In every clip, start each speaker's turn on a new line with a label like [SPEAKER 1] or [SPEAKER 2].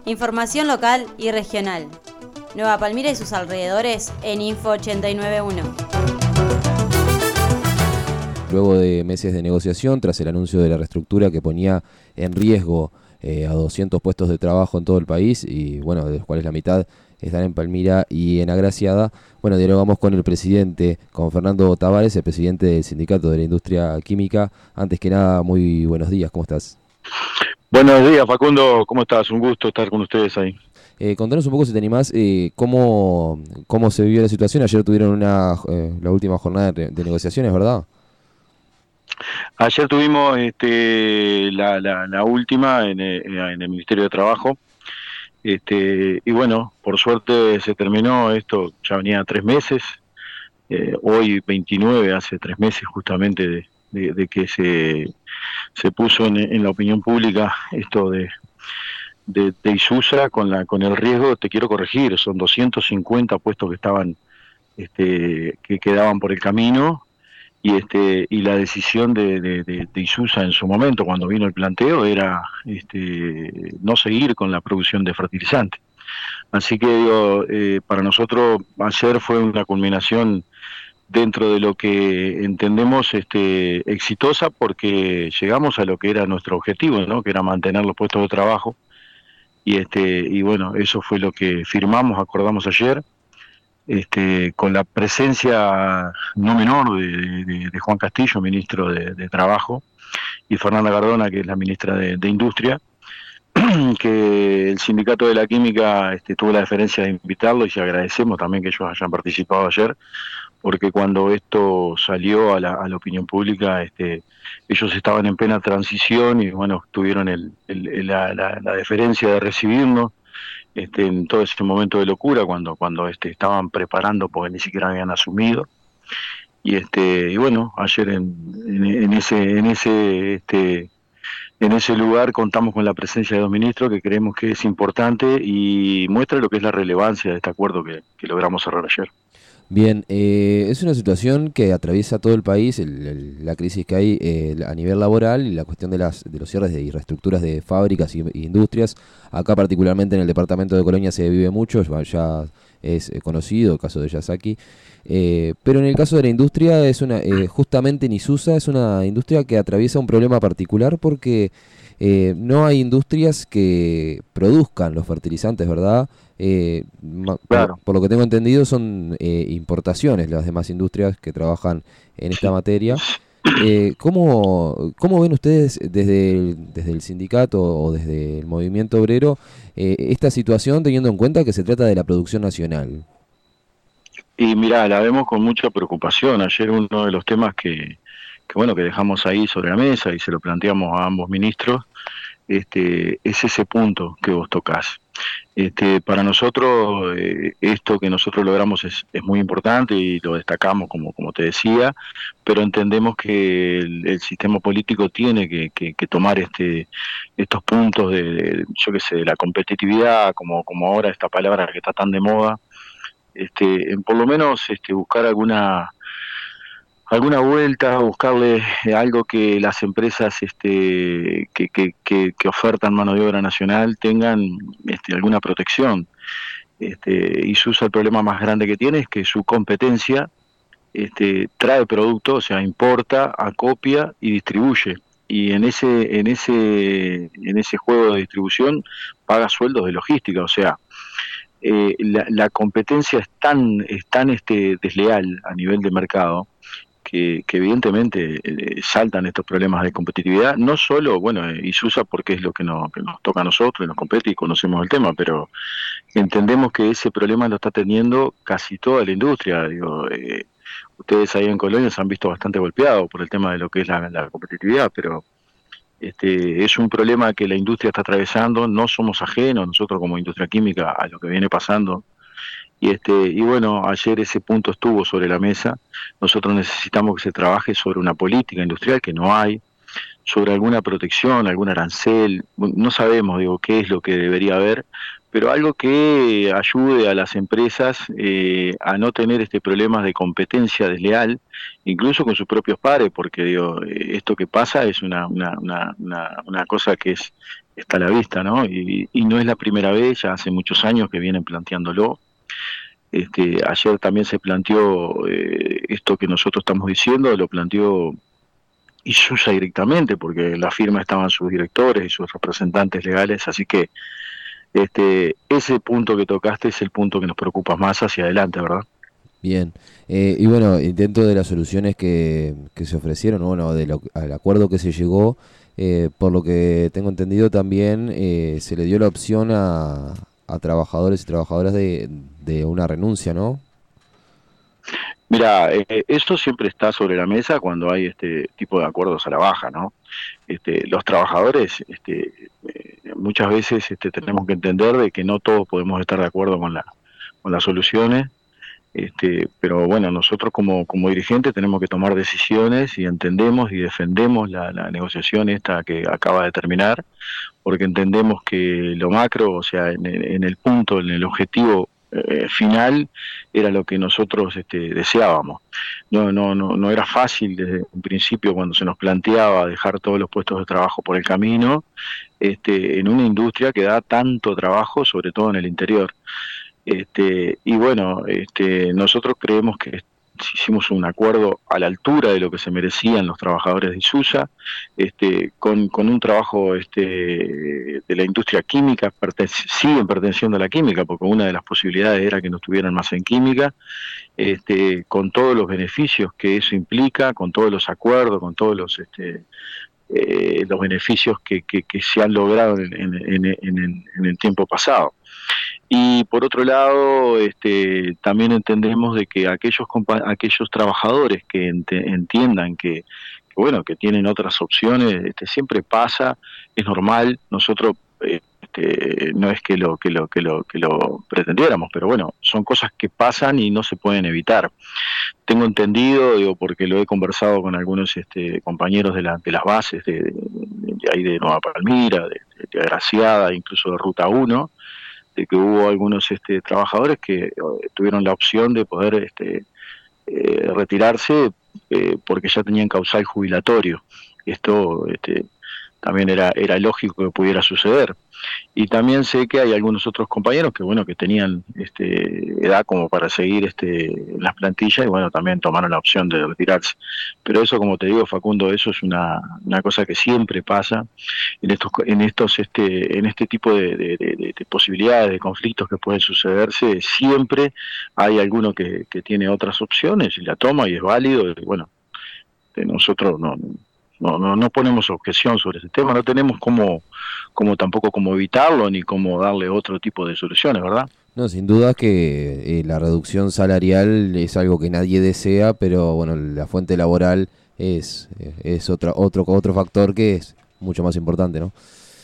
[SPEAKER 1] Información local y regional. Nueva Palmira y sus alrededores en Info 891.
[SPEAKER 2] Luego de meses de negociación, tras el anuncio de la reestructura que ponía en riesgo a 200 puestos de trabajo en todo el país, y bueno, de los cuales la mitad están en Palmira y en Agraciada, bueno, dialogamos con el presidente, con Fernando Tavares, el presidente del Sindicato de la Industria Química. Antes que nada, muy buenos días, ¿cómo estás?
[SPEAKER 3] Buenos días, Facundo, ¿cómo estás? Un gusto estar con ustedes ahí.
[SPEAKER 2] Contanos un poco, si te animás, cómo se vivió la situación. Ayer tuvieron la última jornada de negociaciones, ¿verdad?
[SPEAKER 3] Ayer tuvimos la última en el Ministerio de Trabajo, y bueno, por suerte se terminó esto, ya venía 3 meses, hoy 29, hace 3 meses justamente de que se puso en la opinión pública esto de Isusa con el riesgo. Te quiero corregir, son 250 puestos que estaban que quedaban por el camino, y la decisión de Isusa en su momento, cuando vino el planteo, era no seguir con la producción de fertilizante. Así que digo, para nosotros ayer fue una culminación dentro de lo que entendemos exitosa, porque llegamos a lo que era nuestro objetivo, ¿no? Que era mantener los puestos de trabajo, y bueno, eso fue lo que firmamos, acordamos ayer, con la presencia no menor de Juan Castillo, ministro de Trabajo, y Fernanda Cardona, que es la ministra de Industria, que el Sindicato de la Química tuvo la deferencia de invitarlo, y agradecemos también que ellos hayan participado ayer, porque cuando esto salió a la opinión pública, ellos estaban en plena transición y bueno, tuvieron la deferencia de recibirnos en todo ese momento de locura, cuando estaban preparando porque ni siquiera habían asumido, y bueno, ayer en ese lugar contamos con la presencia de 2 ministros, que creemos que es importante y muestra lo que es la relevancia de este acuerdo que logramos cerrar ayer.
[SPEAKER 2] Bien, es una situación que atraviesa todo el país, la crisis que hay a nivel laboral, y la cuestión de los cierres y reestructuras de fábricas y industrias. Acá particularmente en el departamento de Colonia se vive mucho, ya es conocido el caso de Yasaki, pero en el caso de la industria, justamente en Isusa es una industria que atraviesa un problema particular, porque no hay industrias que produzcan los fertilizantes, ¿verdad?
[SPEAKER 3] Claro.
[SPEAKER 2] Por lo que tengo entendido, son importaciones las demás industrias que trabajan en esta materia. ¿Cómo ven ustedes desde el sindicato o desde el movimiento obrero esta situación, teniendo en cuenta que se trata de la producción nacional?
[SPEAKER 3] Y mirá, la vemos con mucha preocupación. Ayer uno de los temas que dejamos ahí sobre la mesa y se lo planteamos a ambos ministros, es ese punto que vos tocás. Para nosotros, esto que nosotros logramos es muy importante y lo destacamos, como te decía, pero entendemos que el sistema político tiene que tomar estos puntos yo qué sé, de la competitividad, como ahora esta palabra que está tan de moda, por lo menos buscar alguna vuelta, buscarle algo que las empresas que ofertan mano de obra nacional tengan alguna protección. Isusa, el problema más grande que tiene es que su competencia trae producto, o sea, importa, acopia y distribuye. Y en ese juego de distribución paga sueldos de logística, o sea, la competencia es tan desleal a nivel de mercado, que evidentemente saltan estos problemas de competitividad, no solo, Isusa, porque es lo que nos toca a nosotros y nos compete y conocemos el tema, pero entendemos que ese problema lo está teniendo casi toda la industria. Digo, ustedes ahí en Colonia se han visto bastante golpeados por el tema de lo que es la competitividad, pero es un problema que la industria está atravesando. No somos ajenos nosotros como industria química a lo que viene pasando. Y bueno, ayer ese punto estuvo sobre la mesa. Nosotros necesitamos que se trabaje sobre una política industrial que no hay, sobre alguna protección, algún arancel. No sabemos, qué es lo que debería haber, pero algo que ayude a las empresas a no tener problemas de competencia desleal, incluso con sus propios pares, porque digo, esto que pasa es una cosa que está a la vista, ¿no? Y no es la primera vez, ya hace muchos años que vienen planteándolo. Ayer también se planteó esto que nosotros estamos diciendo, lo planteó Isusa directamente, porque en la firma estaban sus directores y sus representantes legales, así que ese punto que tocaste es el punto que nos preocupa más hacia adelante, ¿verdad?
[SPEAKER 2] Bien. Y bueno, dentro de las soluciones que se ofrecieron, bueno, al acuerdo que se llegó, por lo que tengo entendido también se le dio la opción a trabajadores y trabajadoras de una renuncia, ¿no?
[SPEAKER 3] Mira, esto siempre está sobre la mesa cuando hay este tipo de acuerdos a la baja, ¿no? Los trabajadores, muchas veces tenemos que entender de que no todos podemos estar de acuerdo con las soluciones, pero bueno, nosotros como dirigentes tenemos que tomar decisiones y entendemos y defendemos la negociación esta que acaba de terminar, porque entendemos que lo macro, o sea, en el punto, en el objetivo final, era lo que nosotros deseábamos. No era fácil desde un principio cuando se nos planteaba dejar todos los puestos de trabajo por el camino, en una industria que da tanto trabajo, sobre todo en el interior. Y bueno, nosotros creemos que hicimos un acuerdo a la altura de lo que se merecían los trabajadores de Isusa, con un trabajo de la industria química, siguen perteneciendo a la química, porque una de las posibilidades era que no estuvieran más en química, con todos los beneficios que eso implica, con todos los acuerdos, con todos los beneficios que se han logrado en el tiempo pasado. Y por otro lado, también entendemos de que aquellos trabajadores que entiendan que bueno, que tienen otras opciones, siempre pasa, es normal. Nosotros no es que lo pretendiéramos, pero bueno, son cosas que pasan y no se pueden evitar. Tengo entendido, digo, porque lo he conversado con algunos compañeros de las bases de ahí de Nueva Palmira, de Agraciada, incluso de Ruta 1, de que hubo algunos trabajadores que tuvieron la opción de poder retirarse porque ya tenían causal jubilatorio. Esto también era lógico que pudiera suceder. Y también sé que hay algunos otros compañeros que bueno, que tenían edad como para seguir en las plantillas, y bueno, también tomaron la opción de retirarse. Pero eso, como te digo, Facundo, eso es una cosa que siempre pasa en este tipo de posibilidades, de conflictos que pueden sucederse. Siempre hay alguno que tiene otras opciones y la toma, y es válido. Y bueno, nosotros no ponemos objeción sobre ese tema, no tenemos tampoco cómo evitarlo ni cómo darle otro tipo de soluciones, ¿verdad?
[SPEAKER 2] No, sin duda que la reducción salarial es algo que nadie desea, pero bueno, la fuente laboral es otro factor que es mucho más importante, ¿no?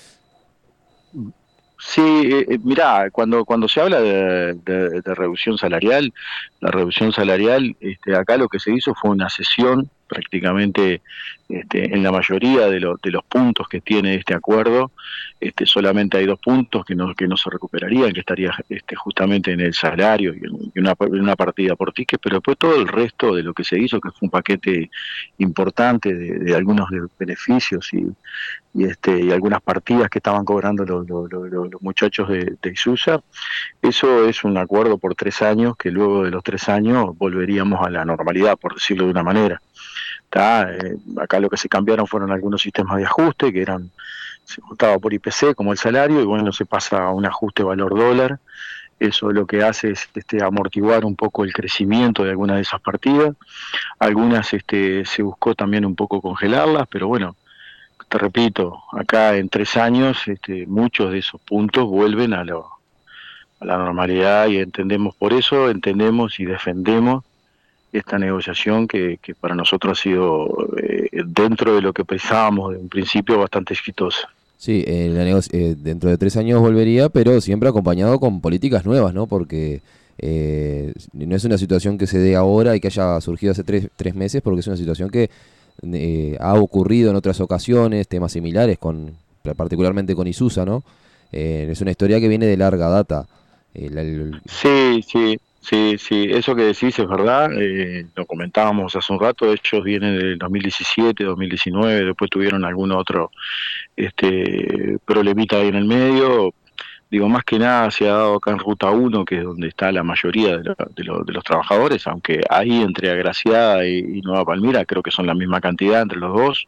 [SPEAKER 3] Sí, mirá, cuando se habla de reducción salarial, la reducción salarial, acá lo que se hizo fue una cesión prácticamente en la mayoría de los puntos que tiene este acuerdo. Solamente hay 2 puntos que no se recuperarían, que estaría justamente en el salario y en una partida por ticket, pero después todo el resto de lo que se hizo, que fue un paquete importante de algunos de beneficios y algunas partidas que estaban cobrando los muchachos de Isusa. Eso es un acuerdo por 3 años, que luego de los 3 años volveríamos a la normalidad, por decirlo de una manera. Acá lo que se cambiaron fueron algunos sistemas de ajuste, que se ajustaba por IPC como el salario, y bueno, se pasa a un ajuste valor dólar. Eso lo que hace es amortiguar un poco el crecimiento de algunas de esas partidas. Algunas se buscó también un poco congelarlas, pero bueno, te repito, acá en 3 años muchos de esos puntos vuelven a la normalidad, y por eso entendemos y defendemos esta negociación que para nosotros ha sido, dentro de lo que pensábamos de un principio, bastante exitosa.
[SPEAKER 2] Sí, dentro de 3 años volvería, pero siempre acompañado con políticas nuevas, ¿no? Porque no es una situación que se dé ahora y que haya surgido hace 3 meses, porque es una situación que ha ocurrido en otras ocasiones, temas similares, particularmente con Isusa, ¿no? Es una historia que viene de larga data.
[SPEAKER 3] Sí, sí, sí, sí, eso que decís es verdad, lo comentábamos hace un rato, ellos vienen del 2017, 2019, después tuvieron algún otro problemita ahí en el medio. Digo, más que nada se ha dado acá en Ruta 1, que es donde está la mayoría de los trabajadores, aunque ahí entre Agraciada y Nueva Palmira creo que son la misma cantidad entre los dos.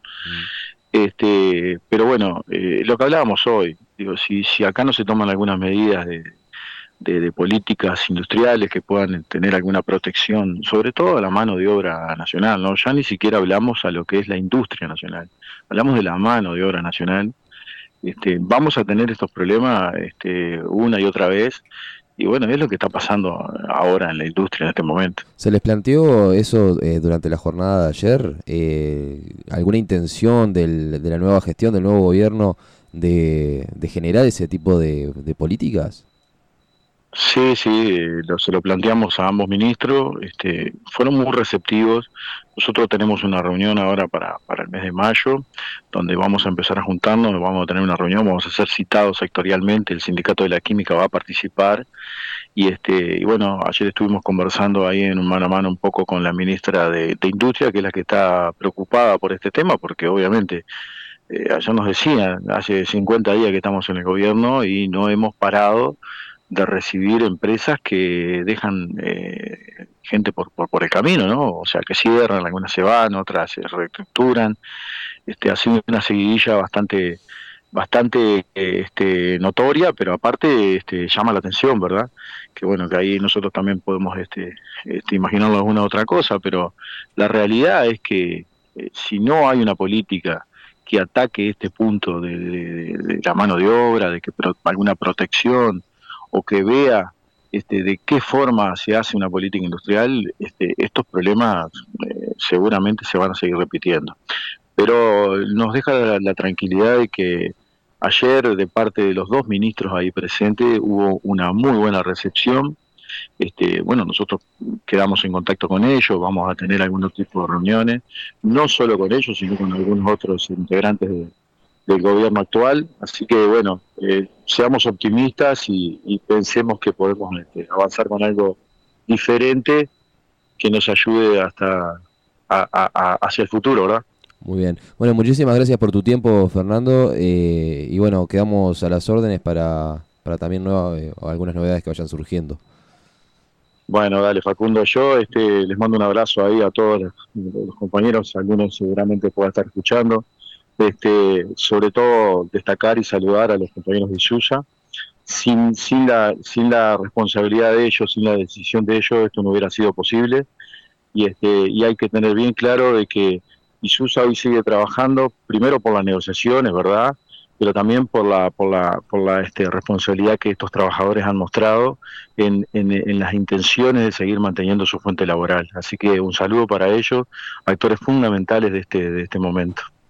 [SPEAKER 3] Pero bueno, lo que hablábamos hoy, digo, si acá no se toman algunas medidas de políticas industriales que puedan tener alguna protección, sobre todo a la mano de obra nacional, ¿no? Ya ni siquiera hablamos a lo que es la industria nacional, hablamos de la mano de obra nacional. Vamos a tener estos problemas una y otra vez, y bueno, es lo que está pasando ahora en la industria en este momento.
[SPEAKER 2] ¿Se les planteó eso durante la jornada de ayer? ¿Alguna intención de la nueva gestión, del nuevo gobierno, de generar ese tipo de políticas?
[SPEAKER 3] Sí, sí, se lo planteamos a ambos ministros, fueron muy receptivos. Nosotros tenemos una reunión ahora para el mes de mayo, donde vamos a empezar a juntarnos, vamos a tener una reunión, vamos a ser citados sectorialmente, el Sindicato de la Química va a participar, y bueno, ayer estuvimos conversando ahí en un mano a mano un poco con la ministra de Industria, que es la que está preocupada por este tema, porque obviamente ayer nos decían, hace 50 días que estamos en el gobierno y no hemos parado de recibir empresas que dejan gente por el camino, ¿no? O sea, que cierran, algunas se van, otras se reestructuran. Ha sido una seguidilla bastante notoria, pero aparte llama la atención, ¿verdad? Que bueno, que ahí nosotros también podemos imaginarnos alguna otra cosa, pero la realidad es que si no hay una política que ataque este punto de la mano de obra, de que alguna protección, o que vea de qué forma se hace una política industrial, estos problemas seguramente se van a seguir repitiendo. Pero nos deja la tranquilidad de que ayer, de parte de los dos ministros ahí presentes, hubo una muy buena recepción. Bueno, nosotros quedamos en contacto con ellos, vamos a tener algún tipo de reuniones, no solo con ellos, sino con algunos otros integrantes del gobierno actual, así que bueno, seamos optimistas y pensemos que podemos avanzar con algo diferente que nos ayude hacia el futuro, ¿verdad?
[SPEAKER 2] Muy bien. Bueno, muchísimas gracias por tu tiempo, Fernando, y bueno, quedamos a las órdenes para también algunas novedades que vayan surgiendo.
[SPEAKER 3] Bueno, dale, Facundo, yo les mando un abrazo ahí a todos los compañeros, algunos seguramente puedan estar escuchando. Sobre todo destacar y saludar a los compañeros de Isusa. Sin la responsabilidad de ellos, sin la decisión de ellos, esto no hubiera sido posible, y hay que tener bien claro de que Isusa hoy sigue trabajando primero por las negociaciones, ¿verdad?, pero también por la responsabilidad que estos trabajadores han mostrado en las intenciones de seguir manteniendo su fuente laboral. Así que un saludo para ellos, actores fundamentales de este momento.